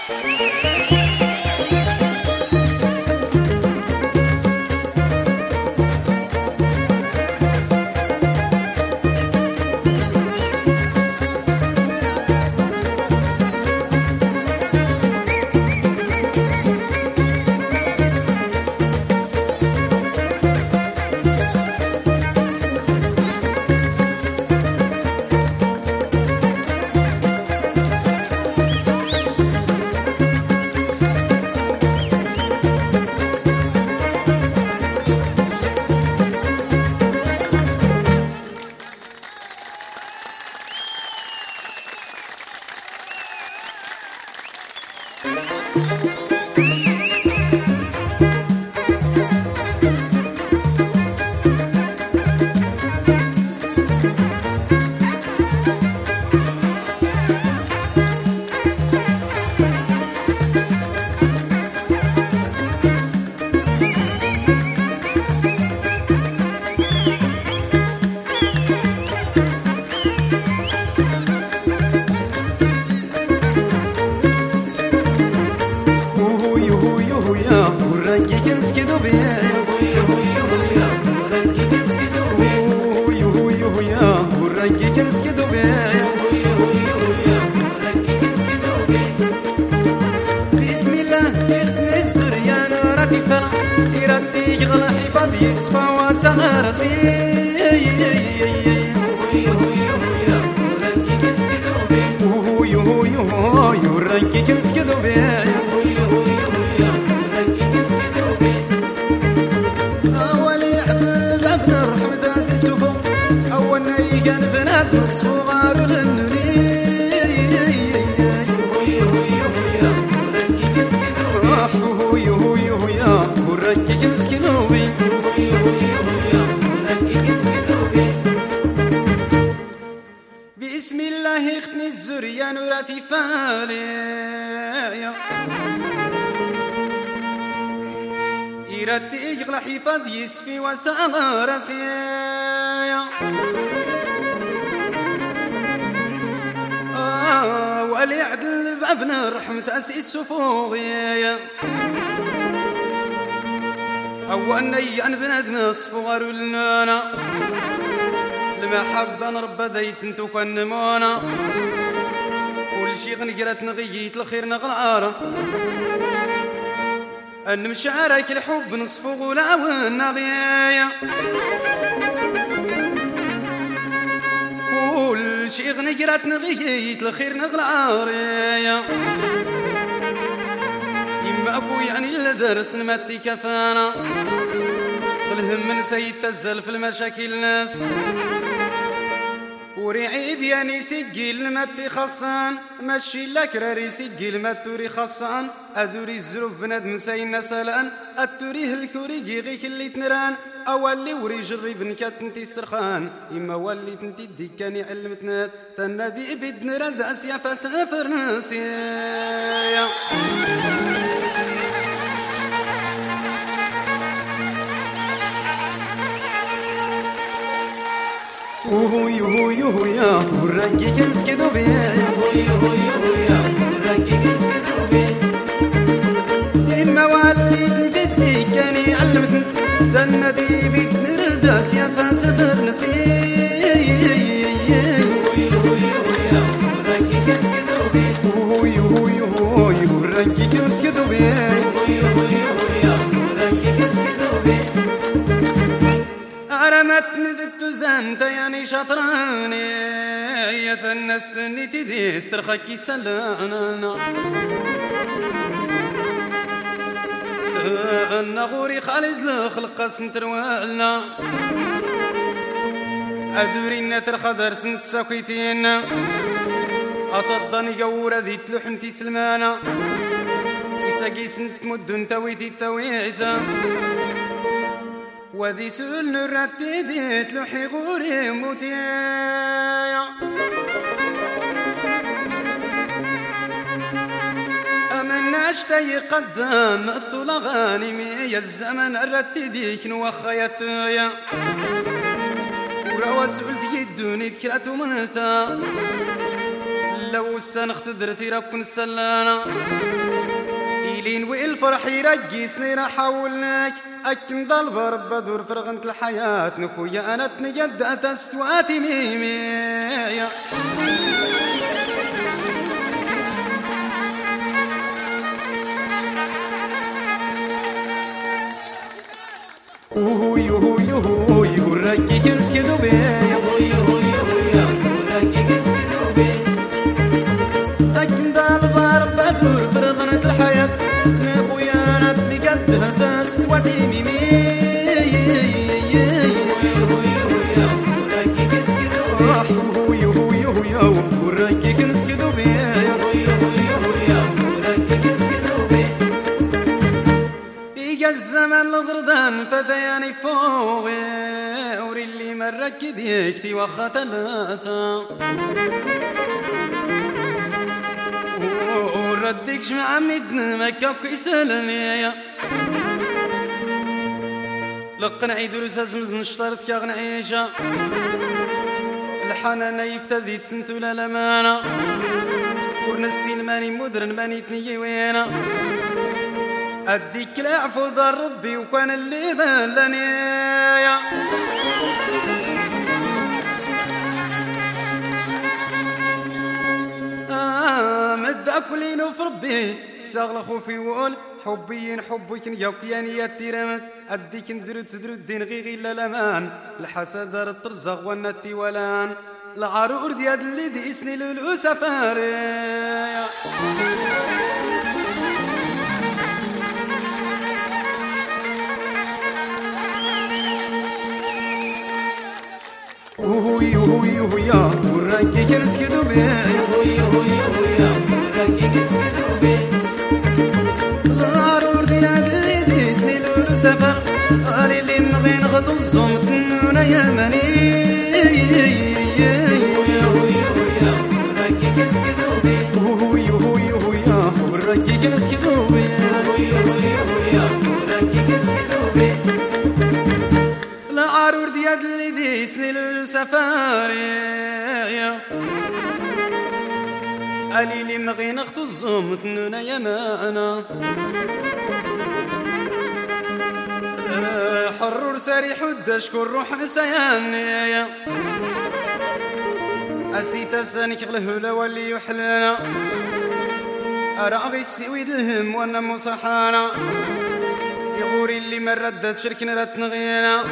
بسم الله اختني الزرية نوراتي فالي إيرتي يغلى حفاظ يسفي وسامة راسيا ولي عدل بابنا رحمة أسئس سفوغيا أو أني أن بنادم صفوغر لنا المحبة نربى دايس انتو كنمونا كل شي غنقرات نغييت الخير نغلارة أن مشاعرك الحب نصفو غلا والنغيايا كل شي غنقرات نغييت الخير نغلارة إما أبوي يعني الدرس نمتي كفانا الهم من سيد تزل في المشاكل ناس وريعيب يعني سجل متي خصان ماشي لك راري سجل متوري خصان أدوري الزروف بنادم ساينا سلان أتوريه الكوري جيغيك اللي تنران أولي وري جري بنكات انتي سرخان إما ولي تنتي ديكاني علمتنات تنادي بدن رد أسيا فسافر نسيا هوي هوي هوي يا ورانكي كنسكي دوبي هوي هوي هوي يا ورانكي كنسكي دوبي إما والي بدي كاني علمتني تنادي بتنرداس يا فاسفر نسي هوي هوي هوي يا ورانكي كنسكي دوبي هوي هوي هوي ورانكي كنسكي دوبي هوي هوي هوي يا ورانكي كنسكي دوبي أرمتني زنت يعني شطراني يا الناس تني تدي استرخاكي سلانا النغوري خالد لخلق سنتروالنا أدورينا ترخدر سنت ساكيتين أتضني قورة ذي تلوحنتي سلمانا إساقي سنت مدن تويتي تويتا وذي سؤل نراتي ديت لوحي غوري موتيا أمناش تاي قدام الطول غانمي يا الزمن الراتي ديك نوخيتيا وروا سؤل دي الدوني ذكرتو منتا لو السنخ تدرتي راكن السلانة إلين والفرح يرقيسني راح أقولك أكن ضل برب دور فرغنت الحياة نخويا أنا تنقد أتستواتي ميمي يهو يهو يهو يهو ركي كنسكدو بي يهو يهو يهو يهو ركي كنسكدو بي أكن ضل برب دور فرغنت الحياة نخويا أنا تنقد أتستواتي ميمي الزمن الغردان فدياني فوقي وري اللي مرك ديكتي واخا ثلاثة وردك جمع مدن مكة وكيسلني لقنا عيدو زمزن اشترت كاغن عيشة الحنانة يفتدي تسنتو لا لمانة ورنسي الماني مدرن ماني تنيي وينا أديك العفو ذا ربي وكان اللي ذلني مد أكلين في ربي ساغل خوفي وقول حبيين حبك يوكياني يتيرمت أديك ندرد دين غيغي للأمان الحسد دار الطرزغ والنتي ولان العرور ديال اللي ديسني لولو سفاري يهو يهو يهو يا ورانكي كنسكدو بي يهو يهو يهو يا ورانكي كنسكدو بي العرور ديال اللي ديسني لولو سفر قالي اللي نبغي نغطو الزوم تنونا يا مني يهو يهو يهو يا ورانكي كنسكدو بي يهو يهو يهو يا ورانكي كنسكدو بي يهو يهو يهو يا ورانكي كنسكدو بي العرور ديال اللي ديسني لولو سفاري قالي لي نبغي نغطو الزوم تنونا يا مانا حرور سريح ودشكر روح نسياني أسيت السانك غلهولا واللي يحلانا أراغي السويد الهم وانا مصحانا يغوري اللي مردت شركنا رتنغينا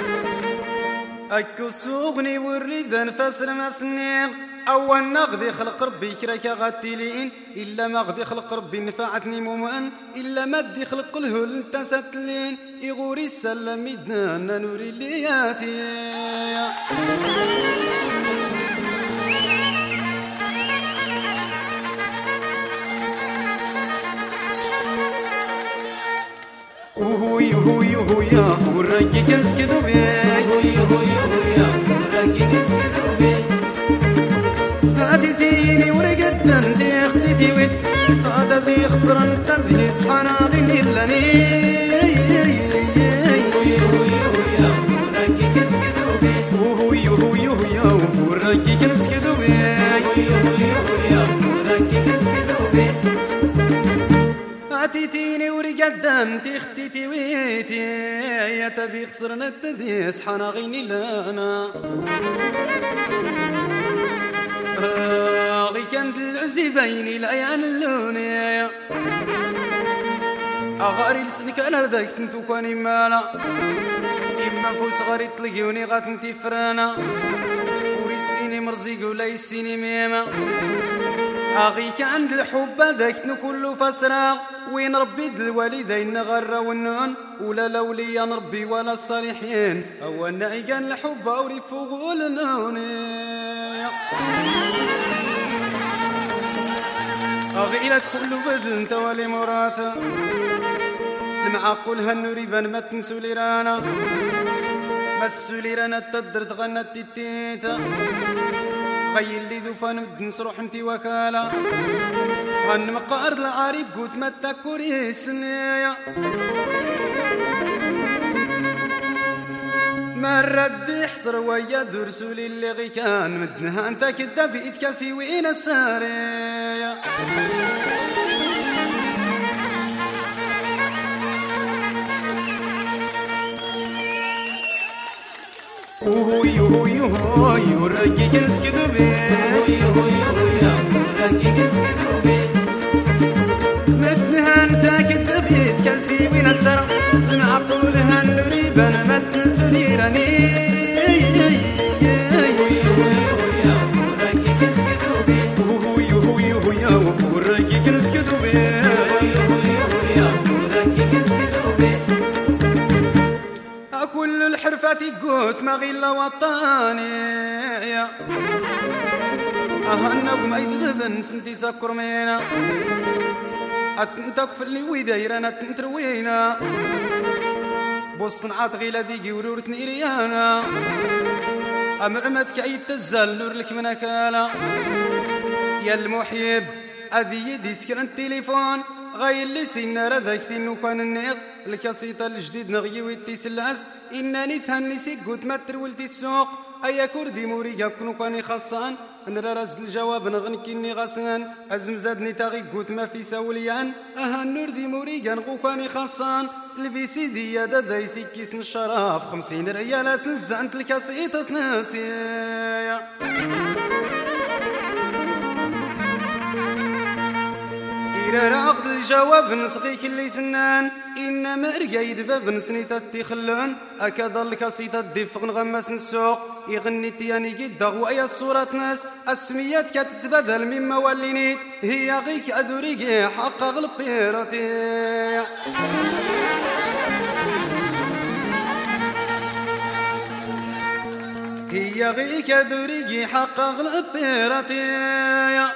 أكو سوغني والريدان فاسر مسنيغ أول نغدي خلق ربي كراكا غاتيلين إلا ما غدي خلق ربي نفعتني مؤمن إلا ما دي خلق الهول انت ستلين يغوري السلام يدنا نوري اللياتي يهو يهو يهو يا ورانكي كنسكدو بي يهو يهو يهو يا ورانكي كنسكدو بي غاديتيني ورقد انتي اختيتي ويت هذا ذي خسر انت ذي سبحان غير لاني يهو يهو يهو يا ورانكي كنسكدو بي يهو يهو يهو يا ورانكي كنسكدو بي يهو يهو يهو يا ورانكي كنسكدو بي أتيتيني ورقد انتي اختيتي ويتي يا تذي خسرنا التذي سحنا غيني لنا غي كانت العزي بيني العيان اللوني أغاري لسنك أنا ذاك انتو كاني مالا إما فوس غاري تلقيوني غات انتي فرانا وري السيني مرزيق ولا يسيني ميما أغيك عند الحب ذاك كله فسراغ وين ربي الوالدين غرا والنون ولا لوليا نربي ولا الصالحين أو النائقان الحب أوري فوق النون أغيلت كل بدن توالي مراتا المعقول هالنوري بان ما تنسوا لي رانا مسوا لي رانا تدر تغنت التيتا غي اللي دوفان بدنس روح انتي وكالة غن مقارد العريق قوت ما تاكوري سنية مرد يحصر ويا درسول اللي غي كان مدنها انت كدا بيت كاسي وين السارية هوي هوي هوي ورقي كنسكدو بي هوي هوي هوي ورقي كنسكدو بي مدنها انت كدا بيت كاسي وين السارة معقولها النريبا مدن سديراني كل الحرفات قوت ما غير وطاني أهنكم أيدي ذبن سنتي سكر مينا أتنتك في اللي ويدايرنا تنتروينا بصنعات غيلا ديقي ورورتني ريانا أمعمتك أي تزال نور لك من أكالا يا المحيب أذي يدي سكر التليفون غير لي سينا رذاكتي نو كان النيض الكاسيطة الجديد نغي ويتي سلاس إنني تهني سيقوت ما ترولتي السوق أيا كردي موريقا كنو كاني خاصان نرى رزد الجواب نغني كيني غاسان أزم زادني تاغي قوت ما في ساوليان أها النور دي موريقا نغو كاني خاصان البيسي دي يا دادا يسيكيس الشراف 50 ريال سنزانت الكاسيطة تناسي راقد الجواب نسقيك اللي سنان إنما رقايد باب نسنيتا تيخلان أكاد الكاسيطة ديفق نغمس السوق يغني تياني قد ويا الصورة ناس السميات كتتبدل من موالينيت هي غيك أدوريقي حق غلب بيرتي هي غيك أدوريقي حق غلب بيرتي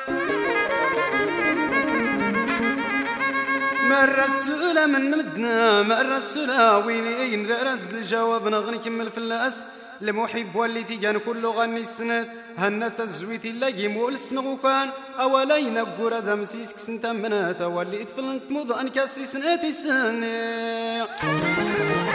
مر السؤال من مدنا مر السؤال وين رزد الجواب نغني كمل في اللاس المحب واللي تيجان كله غني السند هنت الزويت اللي مول السنغو كان أولين بقرة دمسيس كسنتا منات واللي اتفلنت موضة أنكاسي سناتي سنة